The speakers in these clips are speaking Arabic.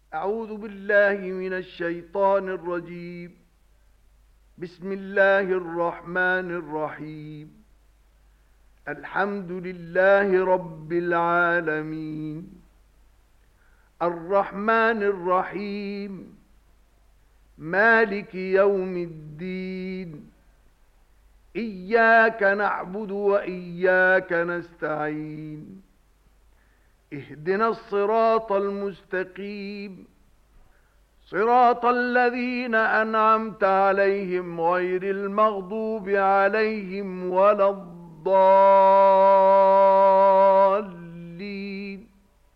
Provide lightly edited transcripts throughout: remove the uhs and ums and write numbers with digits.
أعوذ بالله من الشيطان الرجيم. بسم الله الرحمن الرحيم. الحمد لله رب العالمين، الرحمن الرحيم، مالك يوم الدين. إياك نعبد وإياك نستعين. اهدنا الصراط المستقيم، صراط الذين أنعمت عليهم غير المغضوب عليهم ولا الضالين.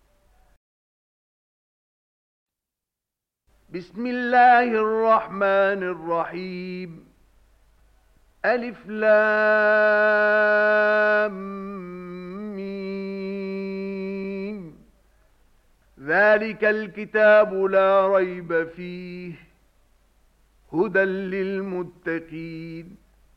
بسم الله الرحمن الرحيم. ألف لام ميم. ذلك الكتاب لا ريب فيه هدى للمتقين،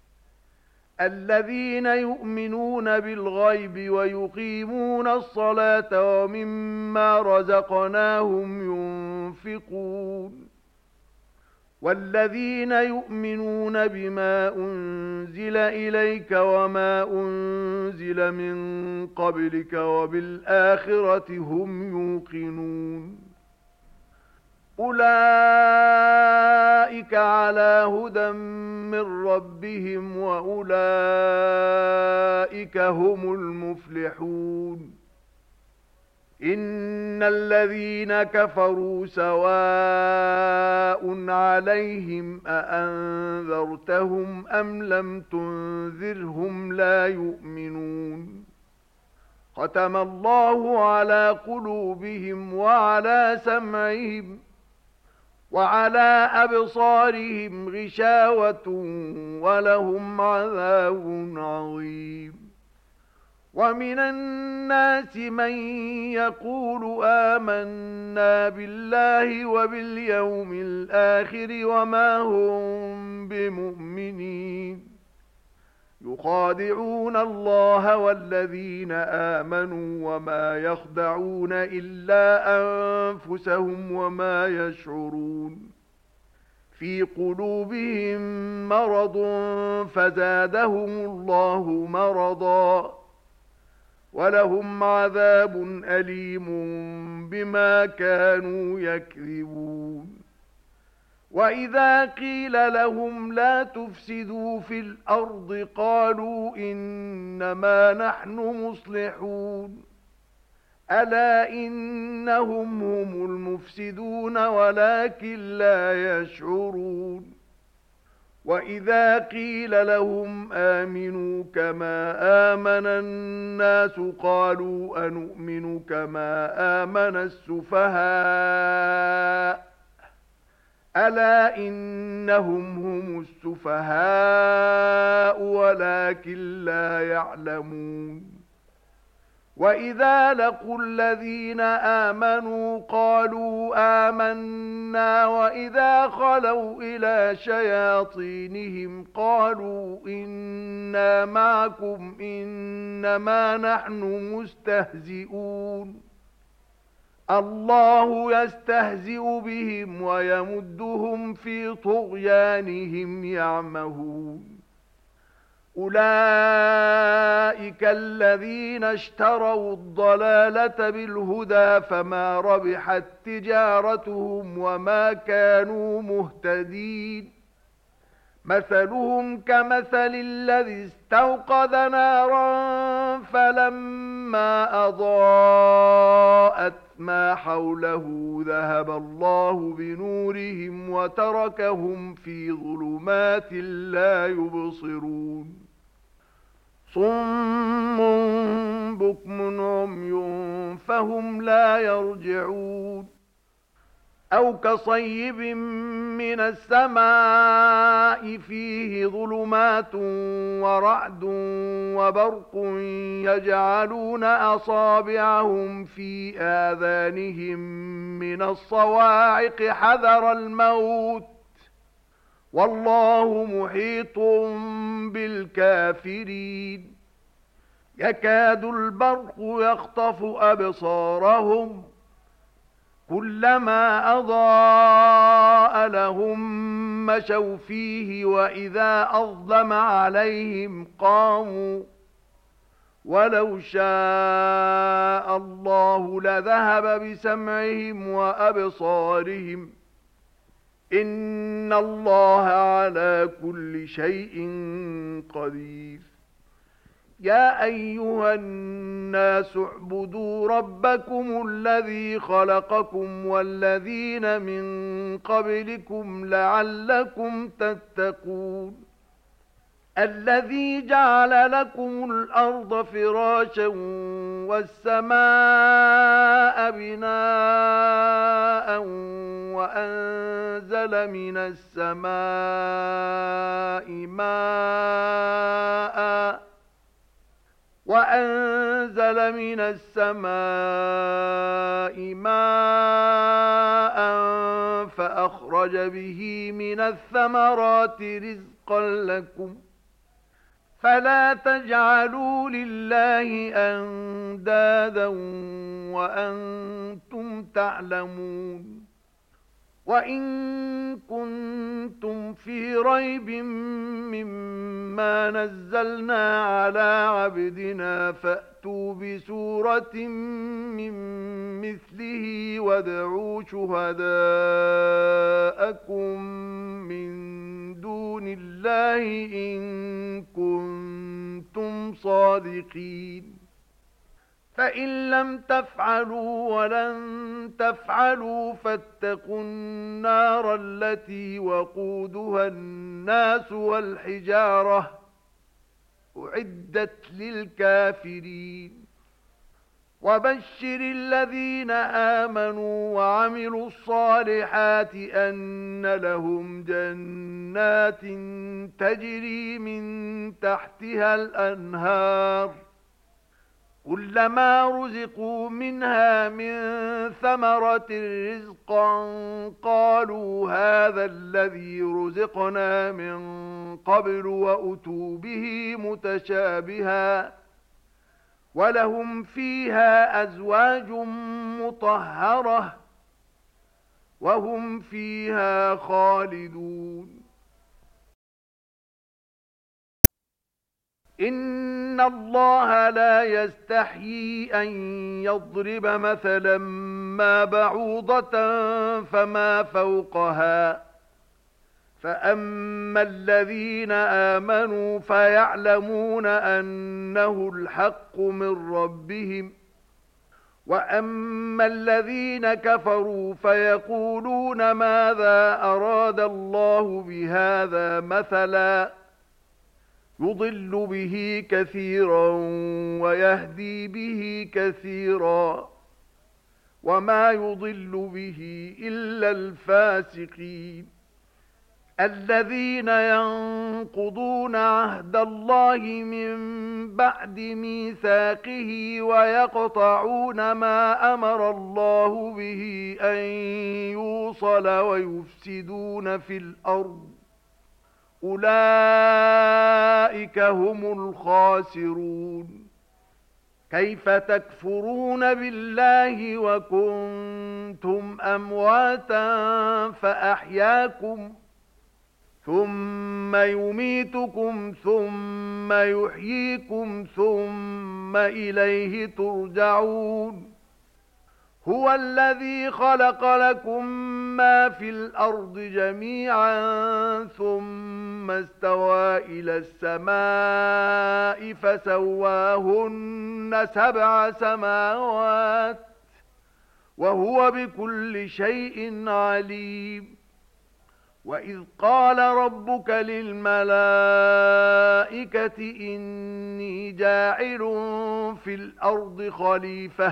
الذين يؤمنون بالغيب ويقيمون الصلاة ومما رزقناهم ينفقون، والذين يؤمنون بما أنزل إليك وما أنزل من قبلك وبالآخرة هم يوقنون. أولئك على هدى من ربهم وأولئك هم المفلحون. إن الذين كفروا سواء عليهم أأنذرتهم أم لم تنذرهم لا يؤمنون. ختم الله على قلوبهم وعلى سمعهم وعلى أبصارهم غشاوة ولهم عذاب عظيم. ومن الناس من يقول آمنا بالله وباليوم الآخر وما هم بمؤمنين، يخادعون الله والذين آمنوا وما يخدعون إلا أنفسهم وما يشعرون. في قلوبهم مرض فزادهم الله مرضا ولهم عذاب أليم بما كانوا يكذبون. وإذا قيل لهم لا تفسدوا في الأرض قالوا إنما نحن مصلحون. ألا إنهم هم المفسدون ولكن لا يشعرون. وإذا قيل لهم آمنوا كما آمن الناس قالوا أنؤمن كما آمن السفهاء. ألا إنهم هم السفهاء ولكن لا يعلمون. وإذا لقوا الذين آمنوا قالوا آمنا وإذا خلوا إلى شياطينهم قالوا إنا معكم إنما نحن مستهزئون. الله يستهزئ بهم ويمدهم في طغيانهم يعمهون. أولئك الذين اشتروا الضلالة بالهدى فما ربحت تجارتهم وما كانوا مهتدين. مثلهم كمثل الذي استوقد نارا فلما أضاءت ما حوله ذهب الله بنورهم وتركهم في ظلمات لا يبصرون. صم بكم عمي فهم لا يرجعون. أو كصيب من السماء فيه ظلمات ورعد وبرق يجعلون أصابعهم في آذانهم من الصواعق حذر الموت والله محيط بالكافرين. يكاد البرق يخطف أبصارهم كلما أضاء لهم مشوا فيه وإذا أظلم عليهم قاموا ولو شاء الله لذهب بسمعهم وأبصارهم إن الله على كل شيء قدير يا أيها الناس اعبدوا ربكم الذي خلقكم والذين من قبلكم لعلكم تتقون الذي جعل لكم الأرض فراشا والسماء بناء وأنزل من السماء ماء فأخرج به من الثمرات رزقا لكم فلا تجعلوا لله أندادا وأنتم تعلمون وإن كنتم في ريب مما نزلنا على عبدنا فأتوا بسورة من مثله وادعوا شهداءكم من دون الله إن كنتم صادقين فإن لم تفعلوا ولن تفعلوا فاتقوا النار التي وقودها الناس والحجارة أعدت للكافرين وبشر الذين آمنوا وعملوا الصالحات أن لهم جنات تجري من تحتها الأنهار كلما رزقوا منها من ثمرة رزقا قالوا هذا الذي رزقنا من قبل وأتوا به متشابها ولهم فيها أزواج مطهرة وهم فيها خالدون إن الله لا يستحيي أن يضرب مثلا ما بعوضة فما فوقها فأما الذين آمنوا فيعلمون أنه الحق من ربهم وأما الذين كفروا فيقولون ماذا أراد الله بهذا مثلا يضل به كثيرا ويهدي به كثيرا وما يضل به إلا الفاسقين الذين ينقضون عهد الله من بعد ميثاقه ويقطعون ما أمر الله به أن يوصل ويفسدون في الأرض أولئك هم الخاسرون كيف تكفرون بالله وكنتم أمواتا فأحياكم ثم يميتكم ثم يحييكم ثم إليه ترجعون هو الذي خلق لكم ما في الأرض جميعا ثم استوى إلى السماء فسواهن 7 سماوات وهو بكل شيء عليم وإذ قال ربك للملائكة إني جاعل في الأرض خليفة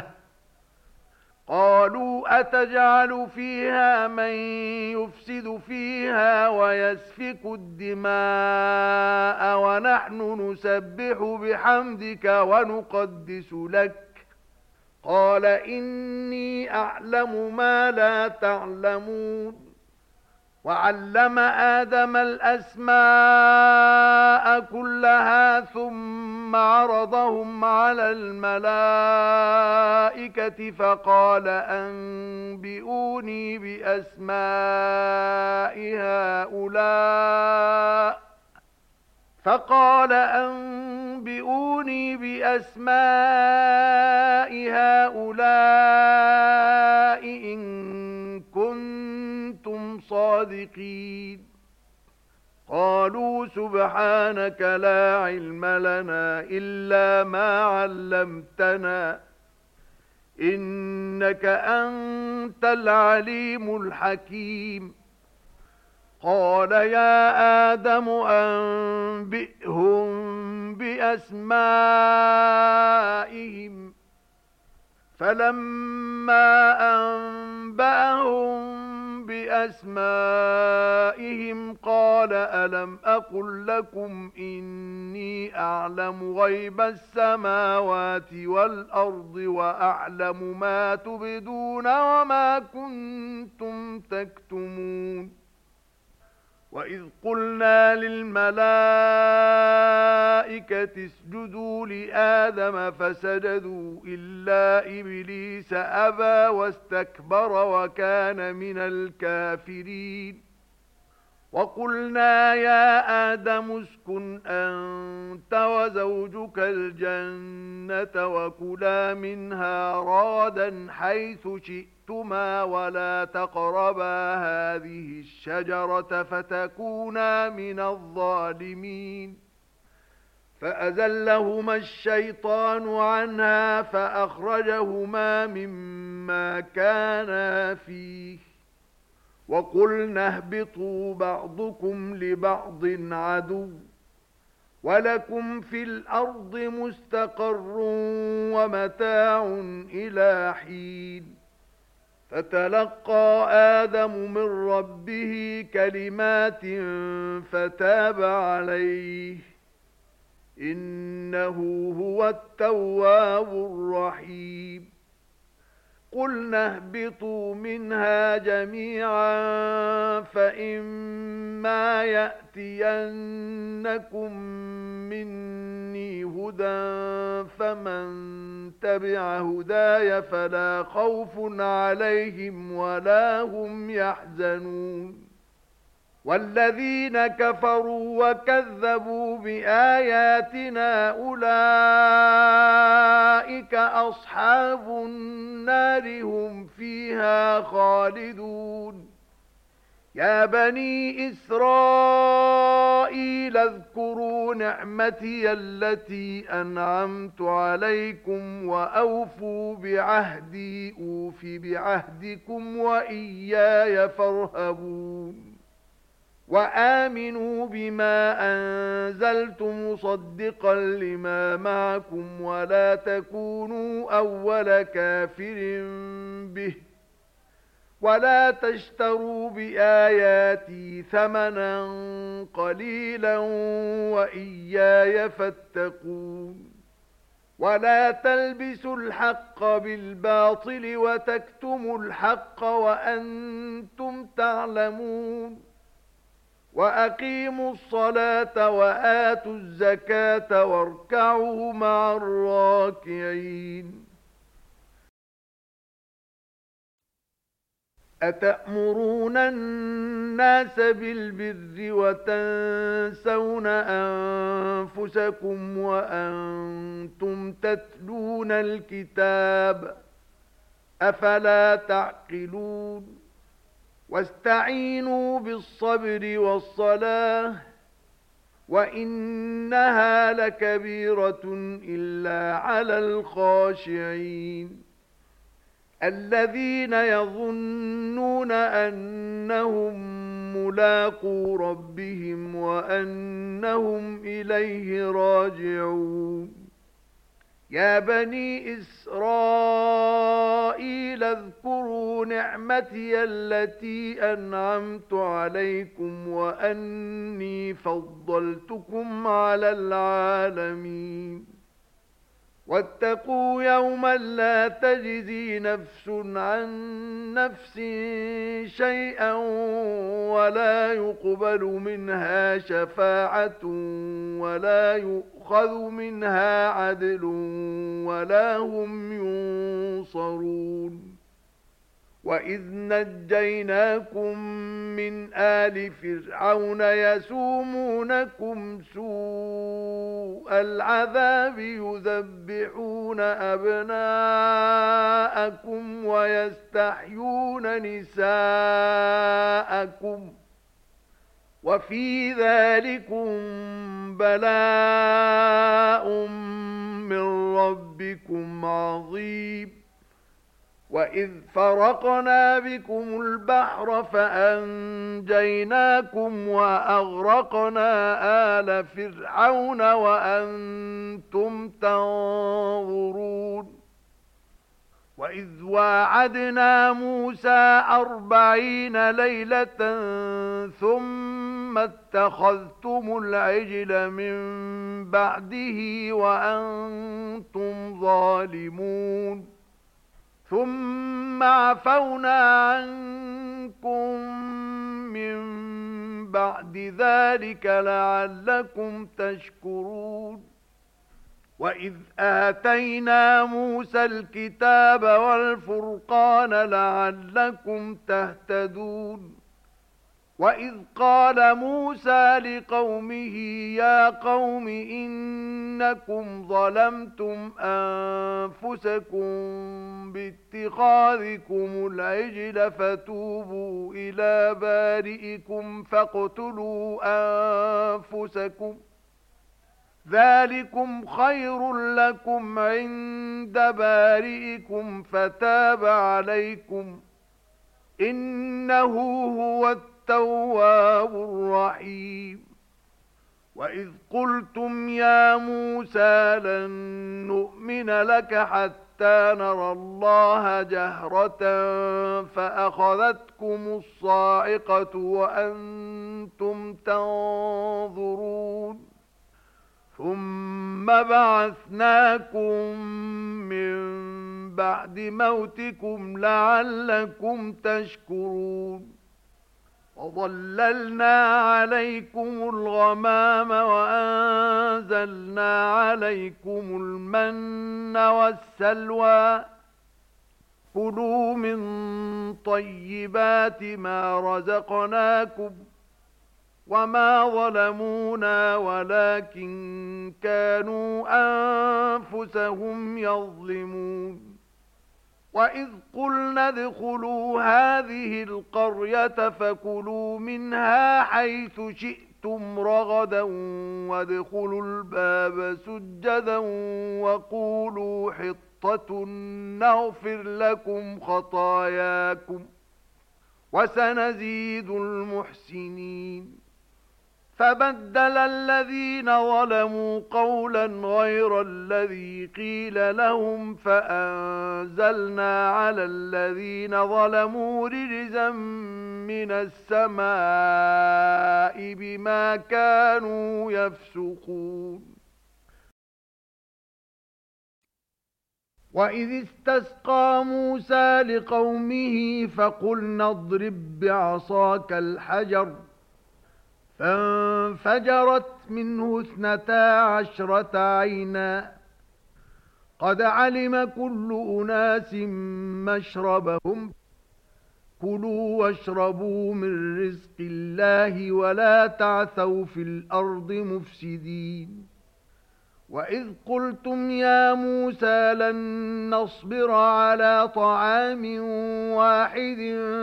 قالوا أتجعل فيها من يفسد فيها ويسفك الدماء ونحن نسبح بحمدك ونقدس لك قال إني أعلم ما لا تعلمون وعلم آدم الأسماء كلها ثم عرضهم على الملائكة فقال أنبئوني أنبئوني بأسماء هؤلاء إن كنتم صادقين. قالوا سبحانك لا علم لنا إلا ما علمتنا إنك أنت العليم الحكيم. قال يا آدم أنبئهم بأسمائهم. فلما أنبأهم بأسمائهم قال ألم أقل لكم إني أعلم غيب السماوات والأرض وأعلم ما تبدون وما كنتم تكتمون. وإذ قلنا للملائكة اسجدوا لآدم فسجدوا إلا إبليس أبى واستكبر وكان من الكافرين. وقلنا يا آدم اسكن أنت وزوجك الجنة وكلا منها رغدا حيث شئتما ولا تقربا هذه الشجرة فتكونا من الظالمين. فأزلهما الشيطان عنها فأخرجهما مما كانا فيه. وقلنا اهبطوا بعضكم لبعض عدو ولكم في الأرض مستقر ومتاع إلى حين. فتلقى آدم من ربه كلمات فتاب عليه إنه هو التواب الرحيم. قلنا اهبطوا منها جميعا فإما يأتينكم مني هدى فمن تبع هداي فلا خوف عليهم ولا هم يحزنون. والذين كفروا وكذبوا بآياتنا أولئك أصحاب النار هم فيها خالدون. يا بني إسرائيل اذكروا نعمتي التي أنعمت عليكم وأوفوا بعهدي أوف بعهدكم وإياي فارهبون. وآمنوا بما أنزلت مصدقا لما معكم ولا تكونوا أول كافر به ولا تشتروا بآياتي ثمنا قليلا وإياي فاتقون. ولا تلبسوا الحق بالباطل وتكتموا الحق وأنتم تعلمون. وأقيموا الصلاة وآتوا الزكاة واركعوا مع الراكعين. أتأمرون الناس بالبر وتنسون أنفسكم وأنتم تتلون الكتاب أفلا تعقلون. واستعينوا بالصبر والصلاة وإنها لكبيرة إلا على الخاشعين الذين يظنون أنهم ملاقو ربهم وأنهم إليه راجعون. يا بني إسرائيل اذكروا نعمتي التي أنعمت عليكم وأني فضلتكم على العالمين. واتقوا يوما لا تجزي نفس عن نفس شيئا ولا يقبل منها شفاعة ولا يؤخذ منها عدل ولا هم ينصرون. وَإِذْ نَجَّيْنَاكُمْ مِنْ آلِ فِرْعَوْنَ يَسُومُونَكُمْ سُوءَ الْعَذَابِ يُذَبِّحُونَ أَبْنَاءَكُمْ وَيَسْتَحْيُونَ نِسَاءَكُمْ وَفِي ذَلِكُمْ بَلَاءٌ مِّن رَّبِّكُمْ عَظِيمٌ وَإِذْ فَرَقْنَا بِكُمُ الْبَحْرَ فَأَنجَيْنَاكُمْ وَأَغْرَقْنَا آلَ فِرْعَوْنَ وَأَنْتُمْ تَنظُرُونَ وَإِذْ وَاعَدْنَا مُوسَى 40 لَيْلَةً ثُمَّ اتَّخَذْتُمُ الْعِجْلَ مِنْ بَعْدِهِ وَأَنْتُمْ ظَالِمُونَ ثُمَّ عَفَوْنَا عَنكُم مِّن بَعْدِ ذَلِكَ لَعَلَّكُمْ تَشْكُرُونَ وَإِذْ آتَيْنَا مُوسَى الْكِتَابَ وَالْفُرْقَانَ لَعَلَّكُمْ تَهْتَدُونَ وَإِذْ قَالَ مُوسَى لِقَوْمِهِ يَا قَوْمِ إِنَّكُمْ ظَلَمْتُمْ أَنفُسَكُمْ بِاتِّخَاذِكُمُ الْعِجْلَ فَتُوبُوا إِلَى بَارِئِكُمْ فَاقْتُلُوا أَنفُسَكُمْ ذَلِكُمْ خَيْرٌ لَكُمْ عِندَ بَارِئِكُمْ فَتَابَ عَلَيْكُمْ إِنَّهُ هُوَ التَّوَّابُ الرَّحِيمُ وَإِذْ قُلْتُمْ يَا مُوسَى لَن نُّؤْمِنَ لَكَ حَتَّى نَرَى اللَّهَ جَهْرَةً فَأَخَذَتْكُمُ الصَّاعِقَةُ وَأَنْتُمْ تَنظُرُونَ ثُمَّ بَعَثْنَاكُمْ مِنْ بَعْدِ مَوْتِكُمْ لَعَلَّكُمْ تَشْكُرُونَ وَظَلَّلْنَا عَلَيْكُمُ الْغَمَامَ وَأَنزَلْنَا عَلَيْكُمُ الْمَنَّ وَالسَّلْوَىٰ كُلُوا مِن طَيِّبَاتِ مَا رَزَقْنَاكُمْ وَمَا ظَلَمُونَا وَلَكِن كَانُوا أَنفُسَهُمْ يَظْلِمُونَ وَإِذْ قُلْنَا ادْخُلُوا هَٰذِهِ الْقَرْيَةَ فَكُلُوا مِنْهَا حَيْثُ شِئْتُمْ رَغَدًا وَادْخُلُوا الْبَابَ سُجَّدًا وَقُولُوا حِطَّةٌ نَّغْفِرْ لَكُمْ خَطَايَاكُمْ وَسَنَزِيدُ الْمُحْسِنِينَ فَبَدَّلَ الَّذِينَ ظَلَمُوا قَوْلًا غَيْرَ الَّذِي قِيلَ لَهُمْ فَأَنزَلْنَا عَلَى الَّذِينَ ظَلَمُوا رِجْزًا مِّنَ السَّمَاءِ بِمَا كَانُوا يَفْسُقُونَ وَإِذِ اسْتَسْقَىٰ مُوسَى لِقَوْمِهِ فَقُلْنَا اضْرِب بِّعَصَاكَ الْحَجَرَ فَانفَجَرَتْ مِنْهُ 12 عَيْنًا قَدْ عَلِمَ كُلُّ أُنَاسٍ مَّشْرَبَهُمْ كُلُوا وَاشْرَبُوا مِن رِّزْقِ اللَّهِ وَلَا تَعْثَوْا فِي الْأَرْضِ مُفْسِدِينَ وَإِذْ قُلْتُمْ يَا مُوسَى لَن نَّصْبِرَ عَلَىٰ طَعَامٍ وَاحِدٍ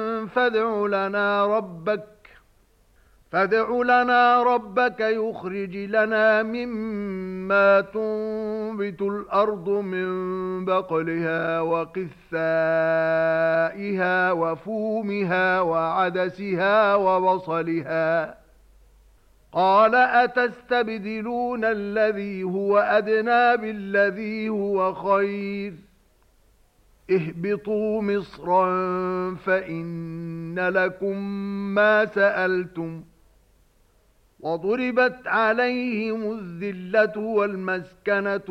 فادع لنا ربك يخرج لنا مما تنبت الأرض من بقلها وقثائها وفومها وعدسها وبصلها قال أتستبدلون الذي هو أدنى بالذي هو خير اهبطوا مصرا فإن لكم ما سألتم وضربت عليهم الذلة والمسكنة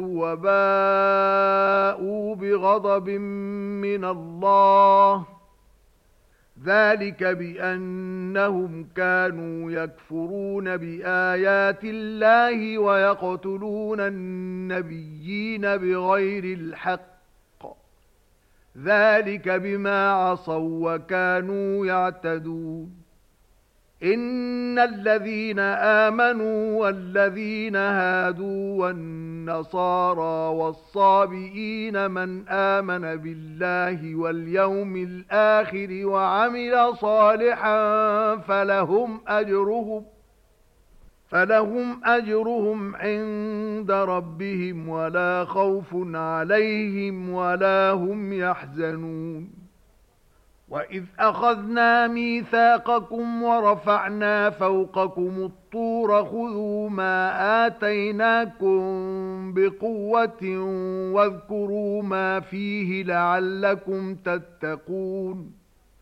وباءوا بغضب من الله ذلك بأنهم كانوا يكفرون بآيات الله ويقتلون النبيين بغير الحق ذلك بما عصوا وكانوا يعتدون إن الذين آمنوا والذين هادوا والنصارى والصابئين من آمن بالله واليوم الآخر وعمل صالحا فلهم أجرهم عند ربهم ولا خوف عليهم ولا هم يحزنون وَإِذْ أَخَذْنَا مِيثَاقَكُمْ وَرَفَعْنَا فَوْقَكُمُ الطُّورَ خُذُوا مَا آتَيْنَاكُمْ بِقُوَّةٍ وَاذْكُرُوا مَا فِيهِ لَعَلَّكُمْ تَتَّقُونَ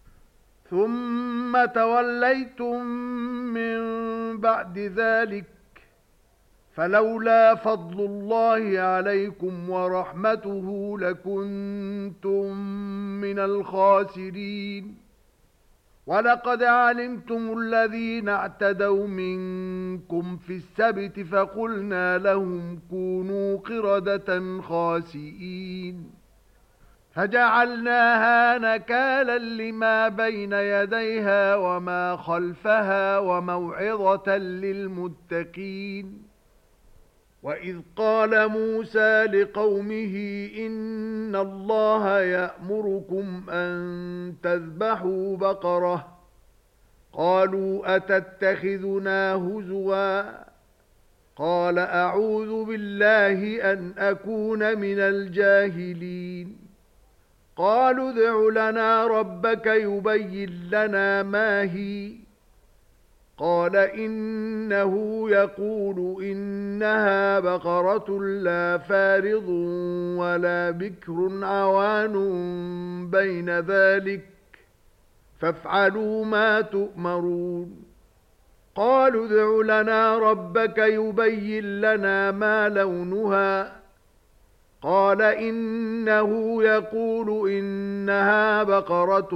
ثُمَّ تَوَلَّيْتُمْ مِنْ بَعْدِ ذَلِكَ فَلَوْلَا فَضْلُ اللَّهِ عَلَيْكُمْ وَرَحْمَتُهُ لَكُنْتُمْ مِنَ الْخَاسِرِينَ وَلَقَدْ عَلِمْتُمُ الَّذِينَ اعْتَدَوْا مِنكُمْ فِي السَّبْتِ فَقُلْنَا لَهُمْ كُونُوا قِرَدَةً خَاسِئِينَ فَجَعَلْنَاهَا نَكَالًا لِمَا بَيْنَ يَدَيْهَا وَمَا خَلْفَهَا وَمَوْعِظَةً لِلْمُتَّقِينَ وَإِذْ قَالَ مُوسَى لِقَوْمِهِ إِنَّ اللَّهَ يَأْمُرُكُمْ أَن تَذْبَحُوا بَقَرَةً قَالُوا أَتَتَّخِذُنَا هُزُوًا قَالَ أَعُوذُ بِاللَّهِ أَنْ أَكُونَ مِنَ الْجَاهِلِينَ قَالُوا ادْعُ لَنَا رَبَّكَ يُبَيِّن لَّنَا مَا هِيَ قَالَ إِنَّهُ يَقُولُ إِنَّهَا بَقَرَةٌ لَّا فَارِضٌ وَلَا بِكْرٌ عَوَانٌ بَيْنَ ذَلِكَ فَافْعَلُوا مَا تُؤْمَرُونَ قَالُوا ادْعُ لَنَا رَبَّكَ يُبَيِّن لَّنَا مَا لَوْنُهَا قَالَ إِنَّهُ يَقُولُ إِنَّهَا بَقَرَةٌ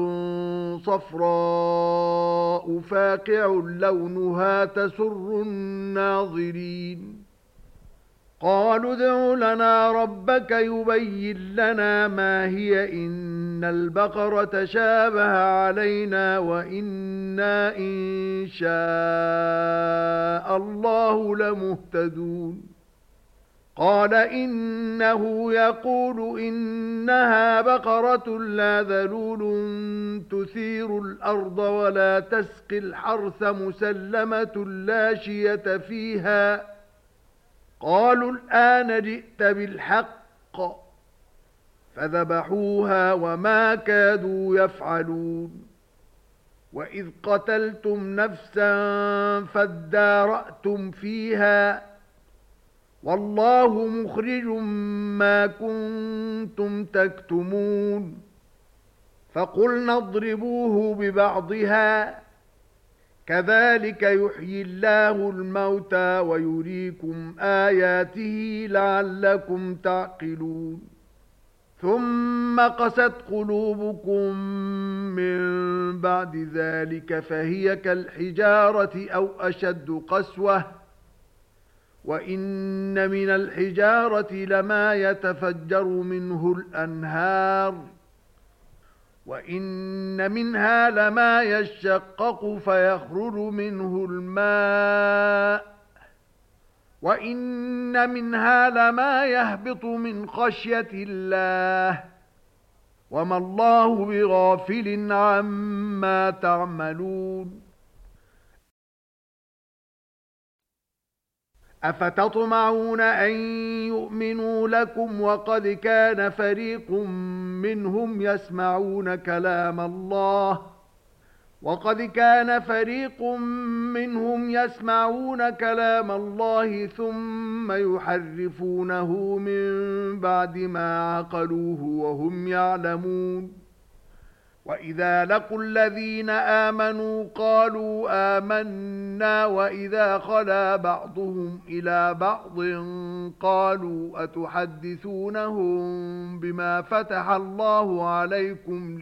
صَفْرَاءُ فَاقِعٌ لَّوْنُهَا تَسُرُّ النَّاظِرِينَ قَالُوا ادْعُ لَنَا رَبَّكَ يُبَيِّن لَّنَا مَا هِيَ إِنَّ الْبَقَرَةَ شَابَهَ عَلَيْنَا وَإِنَّا إِن شَاءَ اللَّهُ لَمُهْتَدُونَ قَالَ إِنَّهُ يَقُولُ إِنَّهَا بَقَرَةٌ لَّا ذَلُولٌ تُثِيرُ الْأَرْضَ وَلَا تَسْقِي الْحَرْثَ مُسَلَّمَةٌ لَّا شِيَةَ فِيهَا قَالُوا الْآنَ جِئْتَ بِالْحَقِّ فَذَبَحُوهَا وَمَا كَادُوا يَفْعَلُونَ وَإِذْ قَتَلْتُمْ نَفْسًا فَادَّارَأْتُمْ فِيهَا وَاللَّهُ مُخْرِجٌ مَا كُنتُمْ تَكْتُمُونَ فَقُلْنَا اضْرِبُوهُ بِبَعْضِهَا كَذَلِكَ يُحْيِي اللَّهُ الْمَوْتَى وَيُرِيكُمْ آيَاتِهِ لَعَلَّكُمْ تَعْقِلُونَ ثُمَّ قَسَتْ قُلُوبُكُمْ مِنْ بَعْدِ ذَلِكَ فَهِيَ كَالْحِجَارَةِ أَوْ أَشَدُّ قَسْوَةً وَإِنَّ مِنَ الْحِجَارَةِ لَمَا يَتَفَجَّرُ مِنْهُ الْأَنْهَارُ وَإِنَّ مِنْهَا لَمَا يَشَّقَّقُ فَيَخْرُجُ مِنْهُ الْمَاءُ وَإِنَّ مِنْهَا لَمَا يَهْبِطُ مِنْ خَشْيَةِ اللَّهِ وَمَا اللَّهُ بِغَافِلٍ عَمَّا تَعْمَلُونَ أَفَتَطْمَعُونَ أَن يُؤْمِنُوا لَكُمْ وَقَدْ كَانَ فَرِيقٌ مِّنْهُمْ يَسْمَعُونَ كَلَامَ اللَّهِ ثُمَّ يُحَرِّفُونَهُ مِن بَعْدِ مَا عَقَلُوهُ وَهُمْ يَعْلَمُونَ وَإِذَا لَقُوا الَّذِينَ آمَنُوا قَالُوا آمَنَّا وَإِذَا خَلَا بَعْضُهُمْ إِلَى بَعْضٍ قَالُوا أَتُحَدِّثُونَهُم بِمَا فَتَحَ اللَّهُ عَلَيْكُمْ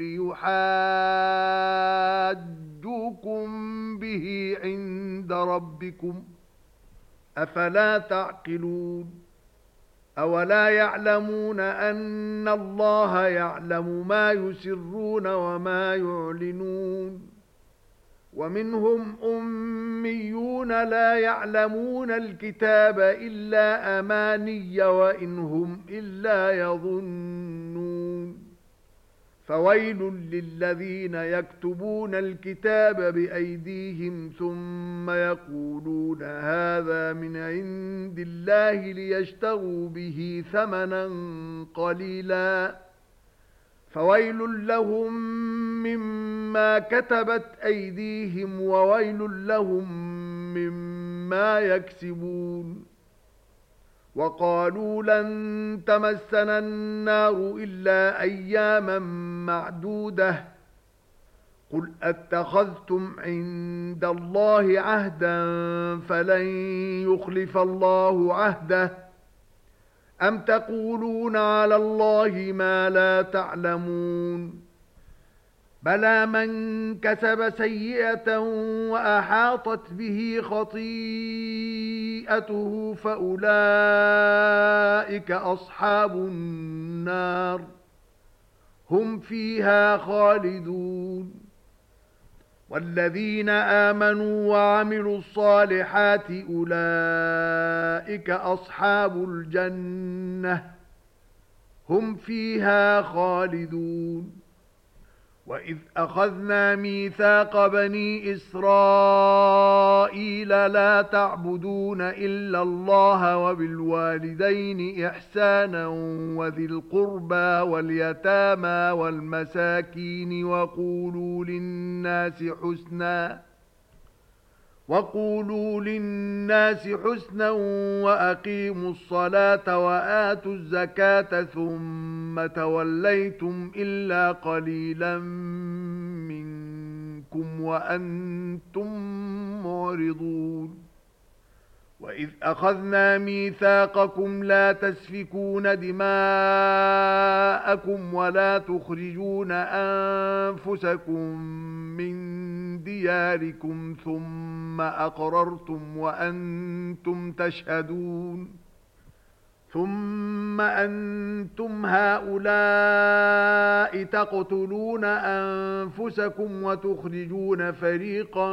لِيُحَاجُّوكُم بِهِ عِندَ رَبِّكُمْ أَفَلَا تَعْقِلُونَ أولا يعلمون أن الله يعلم ما يسرون وما يعلنون ومنهم أميون لا يعلمون الكتاب إلا أماني وإن هم إلا يظنون فويل للذين يكتبون الكتاب بأيديهم ثم يقولون هذا من عند الله ليشتروا به ثمنا قليلا فويل لهم مما كتبت أيديهم وويل لهم مما يكسبون وقالوا لن تمسنا النار إلا أياما معدودة قل أتخذتم عند الله عهدا فلن يخلف الله عهده أم تقولون على الله ما لا تعلمون بلى من كسب سيئة وأحاطت به خطيئته فأولئك أصحاب النار هم فيها خالدون والذين آمنوا وعملوا الصالحات أولئك أصحاب الجنة هم فيها خالدون وإذ أخذنا ميثاق بني إسرائيل لا تعبدون إلا الله وبالوالدين إحسانا وذي القربى واليتامى والمساكين وقولوا للناس حسنا وأقيموا الصلاة وآتوا الزكاة ثم توليتم إلا قليلا منكم وأنتم معرضون وإذ أخذنا ميثاقكم لا تسفكون دماءكم ولا تخرجون أنفسكم من دياركم ثم أقررتم وأنتم تشهدون ثم أنتم هؤلاء تقتلون أنفسكم وتخرجون فريقا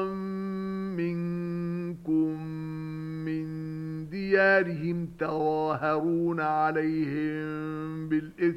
منكم من ديارهم تظاهرون عليهم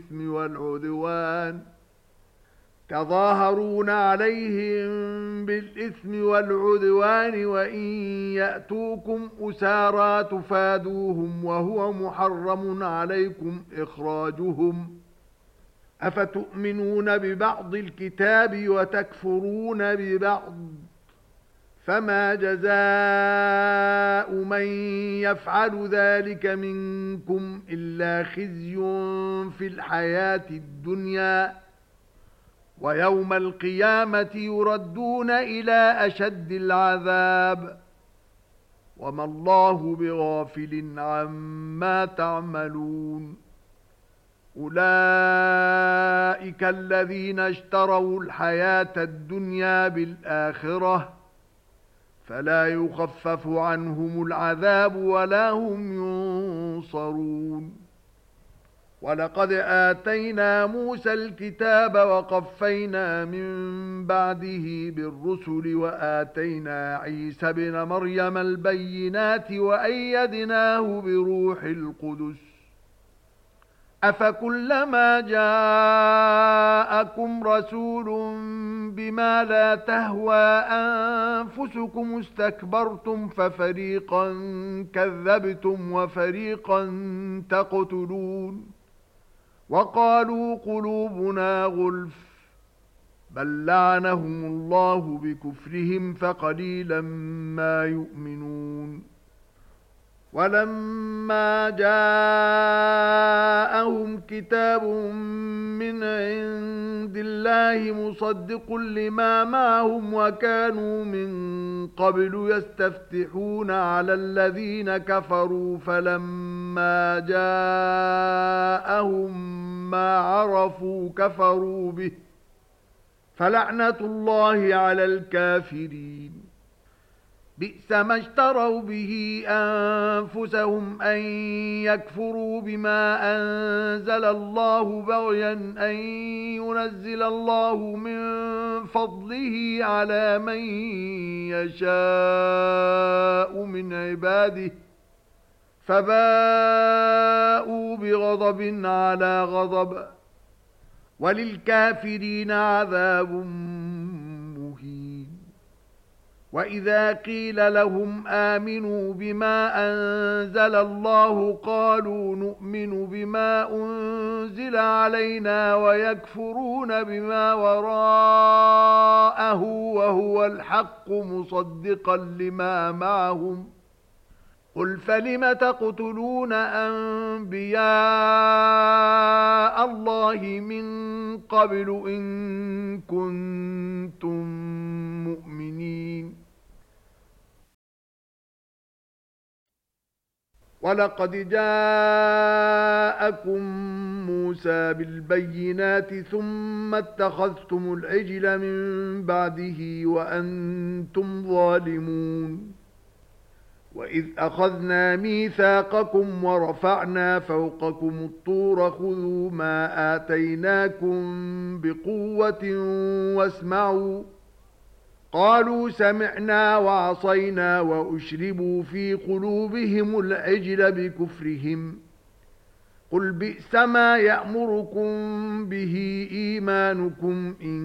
بالإثم والعدوان وإن يأتوكم أسارى تفادوهم وهو محرم عليكم إخراجهم أفتؤمنون ببعض الكتاب وتكفرون ببعض فما جزاء من يفعل ذلك منكم إلا خزي في الحياة الدنيا ويوم القيامة يردون إلى أشد العذاب وما الله بغافل عما تعملون أولئك الذين اشتروا الحياة الدنيا بالآخرة فلا يخفف عنهم العذاب ولا هم ينصرون ولقد آتينا موسى الكتاب وقفينا من بعده بالرسل وآتينا عيسى ابن مريم البينات وأيدناه بروح القدس أفكلما جاءكم رسول بما لا تهوى أنفسكم استكبرتم ففريقا كذبتم وفريقا تقتلون وقالوا قلوبنا غلف بل لعنهم الله بكفرهم فقليلا ما يؤمنون ولما جاءهم كتاب من عند الله مصدق لما معهم وكانوا من قبل يستفتحون على الذين كفروا فلما جاءهم ما عرفوا كفروا به فلعنة الله على الكافرين بئس ما اشتروا به أنفسهم أن يكفروا بما أنزل الله بغيا أن ينزل الله من فضله على من يشاء من عباده فباءوا بغضب على غضب وللكافرين عذاب مهين. وإذا قيل لهم آمنوا بما أنزل الله قالوا نؤمن بما أنزل علينا ويكفرون بما وراءه وهو الحق مصدقا لما معهم قل فلم تقتلون أنبياء الله من قبل إن كنتم مؤمنين. ولقد جاءكم موسى بالبينات ثم اتخذتم العجل من بعده وأنتم ظالمون. وإذ أخذنا ميثاقكم ورفعنا فوقكم الطور خذوا ما آتيناكم بقوة واسمعوا قالوا سمعنا وعصينا وأشربوا في قلوبهم العجل بكفرهم قل بئس ما يأمركم به إيمانكم إن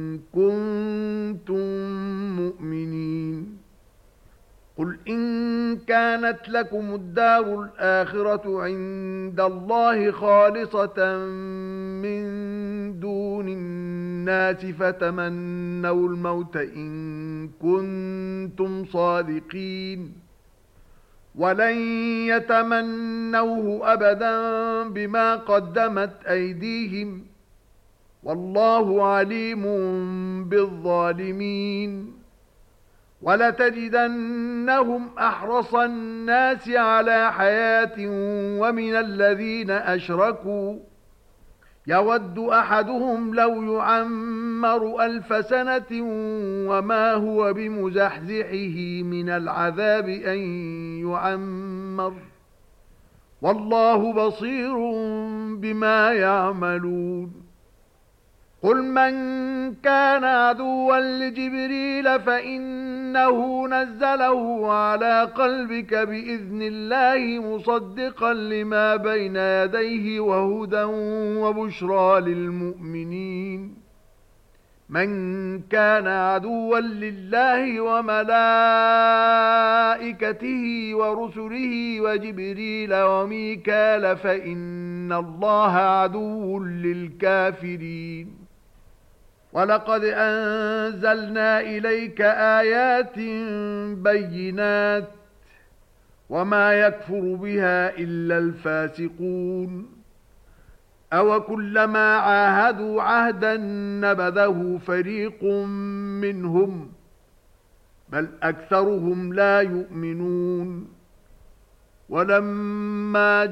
كنتم مؤمنين. قل إن كانت لكم الدار الآخرة عند الله خالصة من دون الناس فتمنوا الموت إن كنتم صادقين ولن يتمنوه أبدا بما قدمت أيديهم والله عليم بالظالمين. ولتجدنهم أحرص الناس على حياة ومن الذين أشركوا يود أحدهم لو يعمر 1000 سنة وما هو بمزحزحه من العذاب أن يعمر والله بصير بما يعملون. قل من كان عدوا لجبريل فإنه نزله على قلبك بإذن الله مصدقا لما بين يديه وهدى وبشرى للمؤمنين. من كان عدوا لله وملائكته ورسله وجبريل وميكال فإن الله عدو للكافرين. ولقد أنزلنا إليك آيات بينات وما يكفر بها إلا الفاسقون. أو كلما عاهدوا عهدا نبذه فريق منهم بل أكثرهم لا يؤمنون. ولما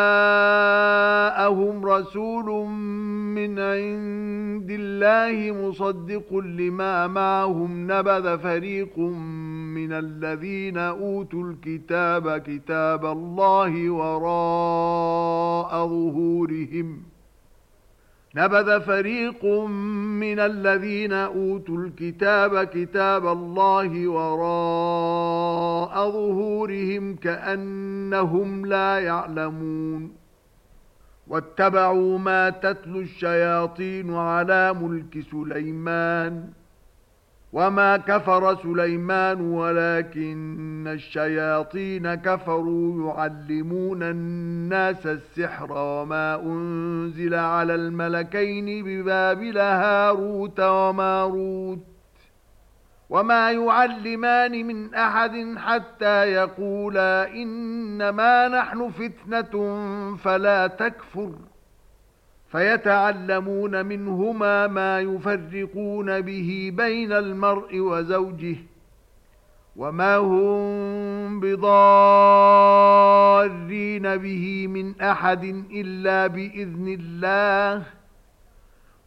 جاءهم رسول من عند الله مصدق لما معهم نبذ فريق من الذين أوتوا الكتاب كتاب الله وراء ظهورهم نبذ فريق من الذين أوتوا الكتاب كتاب الله وراء ظهورهم كأنهم لا يعلمون. واتبعوا ما تتلو الشياطين على ملك سليمان وما كفر سليمان ولكن الشياطين كفروا يعلمون الناس السحر وما أنزل على الملكين ببابل هاروت وماروت وما يعلمان من أحد حتى يقولا إنما نحن فتنة فلا تكفر فيتعلمون منهما ما يفرقون به بين المرء وزوجه وما هم بضارين به من أحد إلا بإذن الله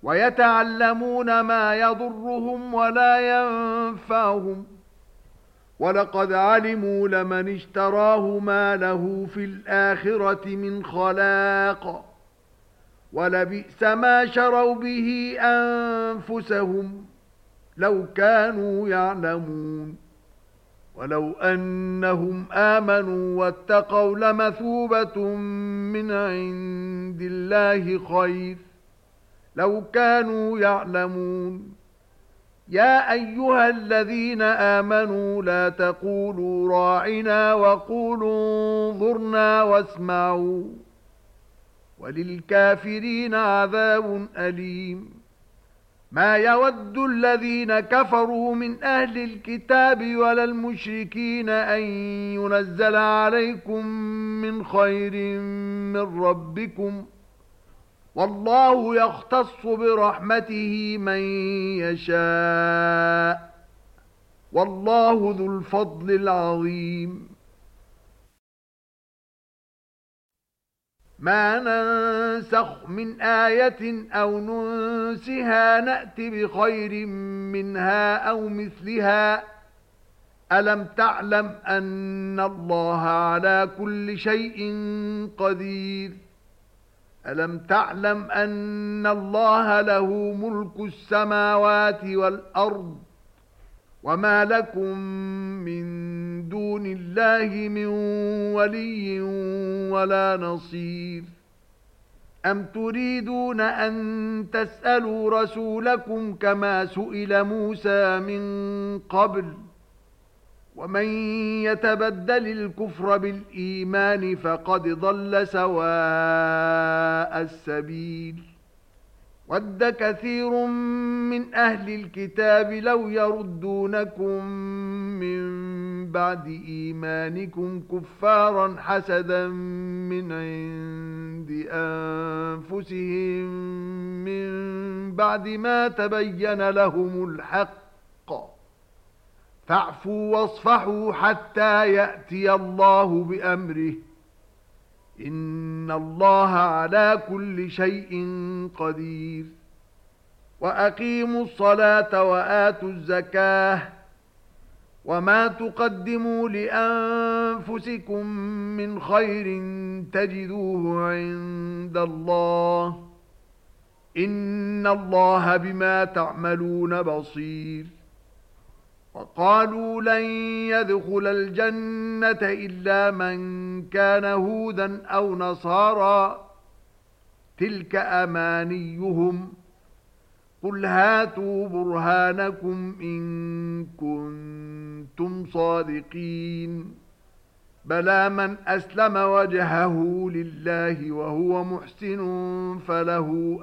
ويتعلمون ما يضرهم ولا ينفعهم ولقد علموا لمن اشتراه ما له في الآخرة من خلاق ولبئس ما شروا به أنفسهم لو كانوا يعلمون ولو أنهم آمنوا واتقوا لمثوبة من عند الله خير لو كانوا يعلمون يا أيها الذين آمنوا لا تقولوا راعنا وقولوا انظرنا واسمعوا وللكافرين عذاب أليم ما يود الذين كفروا من أهل الكتاب ولا المشركين أن ينزل عليكم من خير من ربكم والله يختص برحمته من يشاء والله ذو الفضل العظيم ما ننسخ من آية أو ننسها نأت بخير منها أو مثلها ألم تعلم أن الله على كل شيء قدير ألم تعلم أن الله له ملك السماوات والأرض وما لكم من دون الله من ولي ولا نصير أم تريدون أن تسألوا رسولكم كما سئل موسى من قبل ومن يتبدل الكفر بالإيمان فقد ضل سواء السبيل ود كثير من أهل الكتاب لو يردونكم من بعد إيمانكم كفارا حسدا من عند أنفسهم من بعد ما تبين لهم الحق فاعفوا واصفحوا حتى يأتي الله بأمره إن الله على كل شيء قدير وأقيموا الصلاة وآتوا الزكاة وما تقدموا لأنفسكم من خير تجدوه عند الله إن الله بما تعملون بصير وقالوا لن يدخل الجنة إلا من كان هودا أو نصارى تلك أمانيهم قل هاتوا برهانكم إن كنتم صادقين بلى من أسلم وجهه لله وهو محسن فله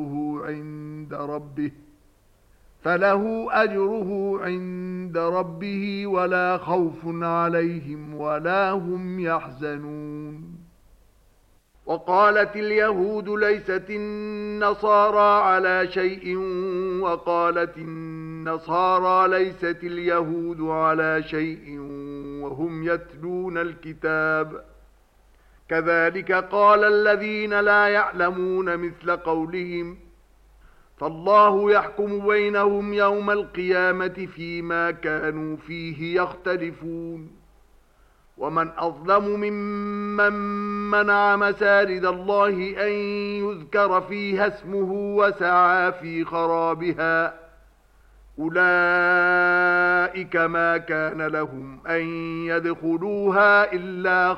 أجره عند ربه ولا خوف عليهم ولا هم يحزنون وقالت اليهود ليست النصارى على شيء وقالت النصارى ليست اليهود على شيء وهم يتلون الكتاب كذلك قال الذين لا يعلمون مثل قولهم فالله يحكم بينهم يوم القيامة فيما كانوا فيه يختلفون ومن أظلم ممن منع مساجد الله أن يذكر فيها اسمه وسعى في خرابها أولئك ما كان لهم أن يدخلوها إلا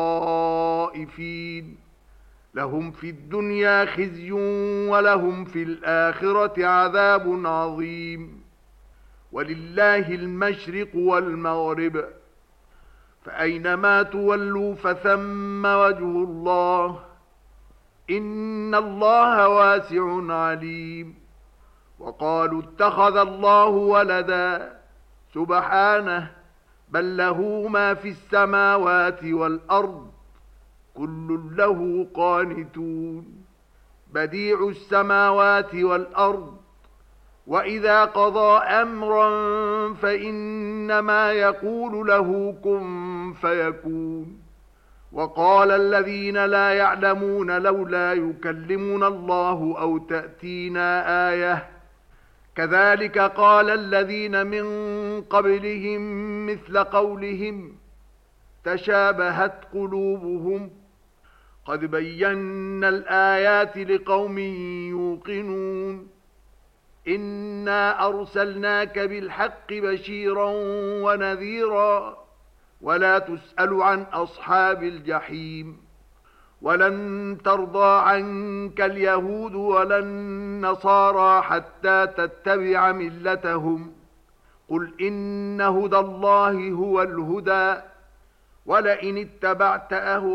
خائفين لهم في الدنيا خزي ولهم في الآخرة عذاب عظيم ولله المشرق والمغرب فأينما تولوا فثم وجه الله إن الله واسع عليم وقالوا اتخذ الله ولدا سبحانه بل له ما في السماوات والأرض كل له قانتون بديع السماوات والأرض وإذا قضى أمرا فإنما يقول له كن فيكون وقال الذين لا يعلمون لولا يكلمنا الله أو تأتينا آية كذلك قال الذين من قبلهم مثل قولهم تشابهت قلوبهم قد بينا الآيات لقوم يوقنون إنا أرسلناك بالحق بشيرا ونذيرا ولا تسأل عن أصحاب الجحيم ولن ترضى عنك اليهود ولا النصارى حتى تتبع ملتهم قل إن هدى الله هو الهدى ولئن اتبعت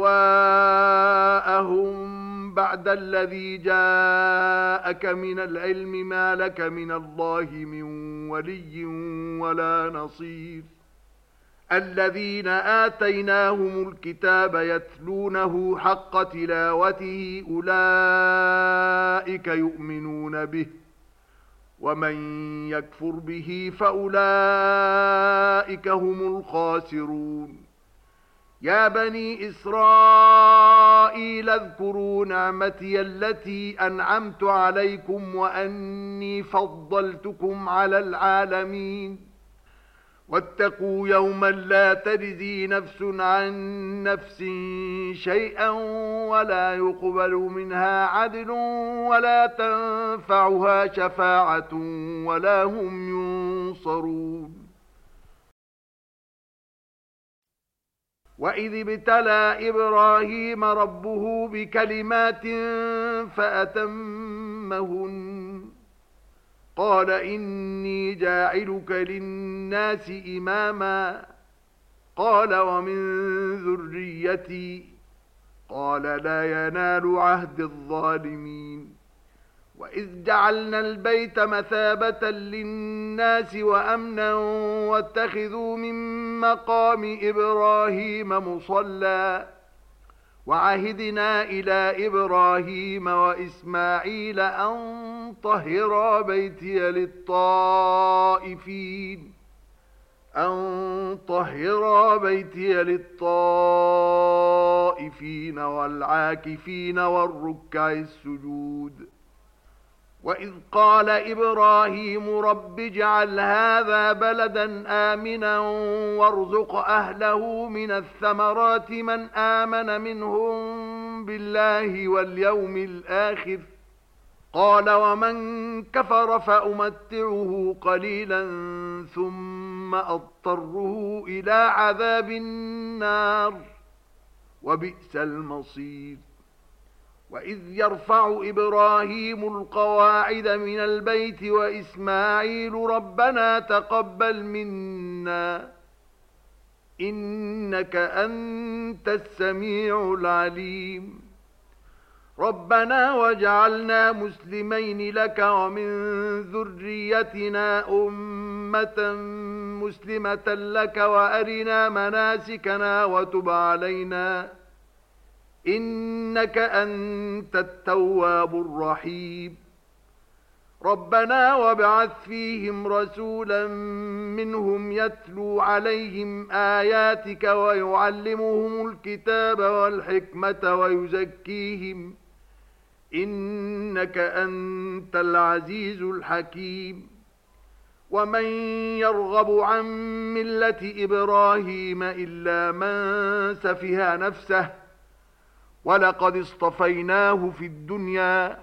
أهواءهم بعد الذي جاءك من العلم ما لك من الله من ولي ولا نصير الذين آتيناهم الكتاب يتلونه حق تلاوته أولئك يؤمنون به ومن يكفر به فأولئك هم الخاسرون يا بني إسرائيل اذكروا نعمتي التي أنعمت عليكم وأني فضلتكم على العالمين واتقوا يوما لا تجزي نفس عن نفس شيئا ولا يقبل منها عدل ولا تنفعها شفاعة ولا هم ينصرون وإذ ابتلى إبراهيم ربه بكلمات فأتمهن قال إني جاعلك للناس إماما قال ومن ذريتي قال لا ينال عهد الظالمين وإذ جعلنا البيت مثابة للناس وأمنا واتخذوا من مقام إبراهيم مصلى وعهدنا إلى إبراهيم وإسماعيل أن طهرا بيتي للطائفين والعاكفين والركع السجود وإذ قال إبراهيم رب اجعل هذا بلدا آمنا وارزق أهله من الثمرات من آمن منهم بالله واليوم الآخر قال ومن كفر فأمتعه قليلا ثم أضطره إلى عذاب النار وبئس المصير وإذ يرفع إبراهيم القواعد من البيت وإسماعيل ربنا تقبل منا إنك أنت السميع العليم ربنا واجعلنا مسلمين لك ومن ذريتنا أمة مسلمة لك وأرنا مناسكنا وتب علينا إنك أنت التواب الرحيم ربنا وابعث فيهم رسولا منهم يتلو عليهم آياتك ويعلمهم الكتاب والحكمة ويزكيهم إنك أنت العزيز الحكيم ومن يرغب عن ملة إبراهيم إلا من سفه نفسه ولقد اصطفيناه في الدنيا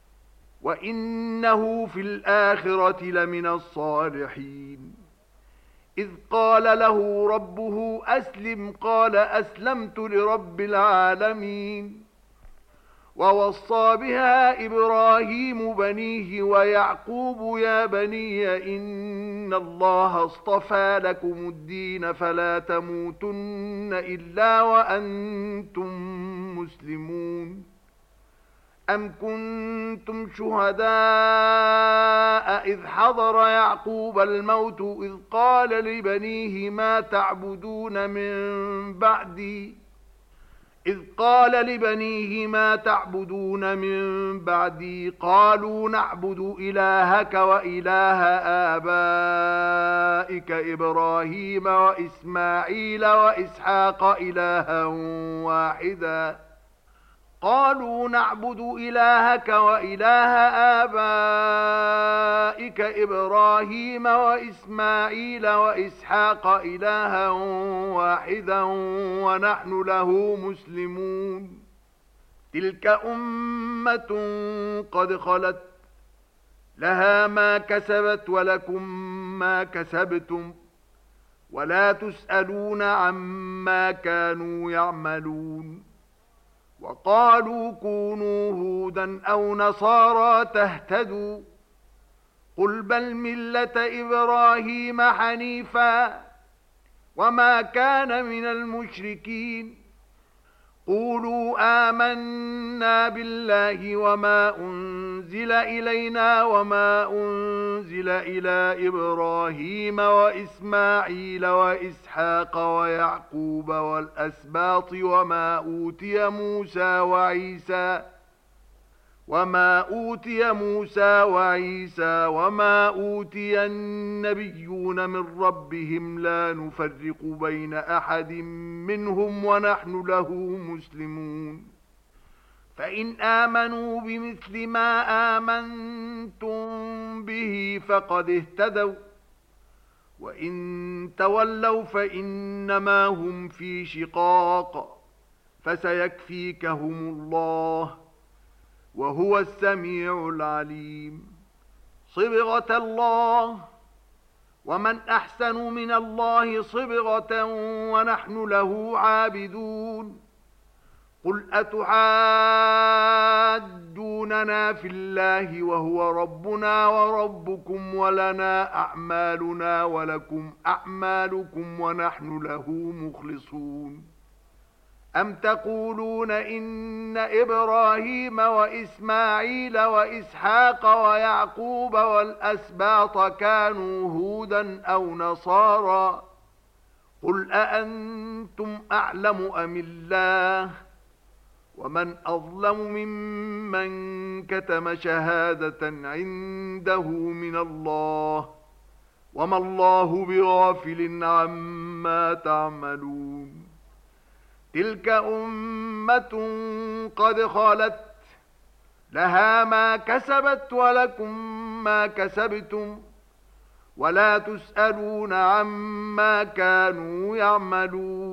وإنه في الآخرة لمن الصالحين إذ قال له ربه أسلم قال أسلمت لرب العالمين ووصى بها إبراهيم بنيه ويعقوب يا بني إن الله اصطفى لكم الدين فلا تموتن إلا وأنتم مسلمون أم كنتم شهداء إذ حضر يعقوب الموت إذ قال لبنيه ما تعبدون من بعدي قالوا نعبد إلهك وإله آبائك إبراهيم وإسماعيل وإسحاق إلها واحدا قالوا نعبد إلهك وإله آبائك إبراهيم وإسماعيل وإسحاق إلها واحدا ونحن له مسلمون تلك أمة قد خلت لها ما كسبت ولكم ما كسبتم ولا تسألون عما كانوا يعملون وقالوا كونوا هودا أو نصارى تهتدوا قل بل ملة إبراهيم حنيفا وما كان من المشركين قولوا آمنا بالله وما أنزل إلينا وما أنزل إلى إبراهيم وإسماعيل وإسحاق ويعقوب والأسباط وما أوتي موسى وعيسى وما أوتي النبيون من ربهم لا نفرق بين أحد منهم ونحن له مسلمون فإن آمنوا بمثل ما آمنتم به فقد اهتدوا وإن تولوا فإنما هم في شقاق فسيكفيكهم الله وهو السميع العليم صبغة الله ومن أحسن من الله صبغة ونحن له عابدون قل أتحاجوننا في الله وهو ربنا وربكم ولنا أعمالنا ولكم أعمالكم ونحن له مخلصون أم تقولون إن إبراهيم وإسماعيل وإسحاق ويعقوب والأسباط كانوا هودا أو نصارى قل أأنتم أعلم أم الله ومن أظلم ممن كتم شهادة عنده من الله وما الله بغافل عما تعملون تلك أمة قد خلت لها ما كسبت ولكم ما كسبتم ولا تسألون عما كانوا يعملون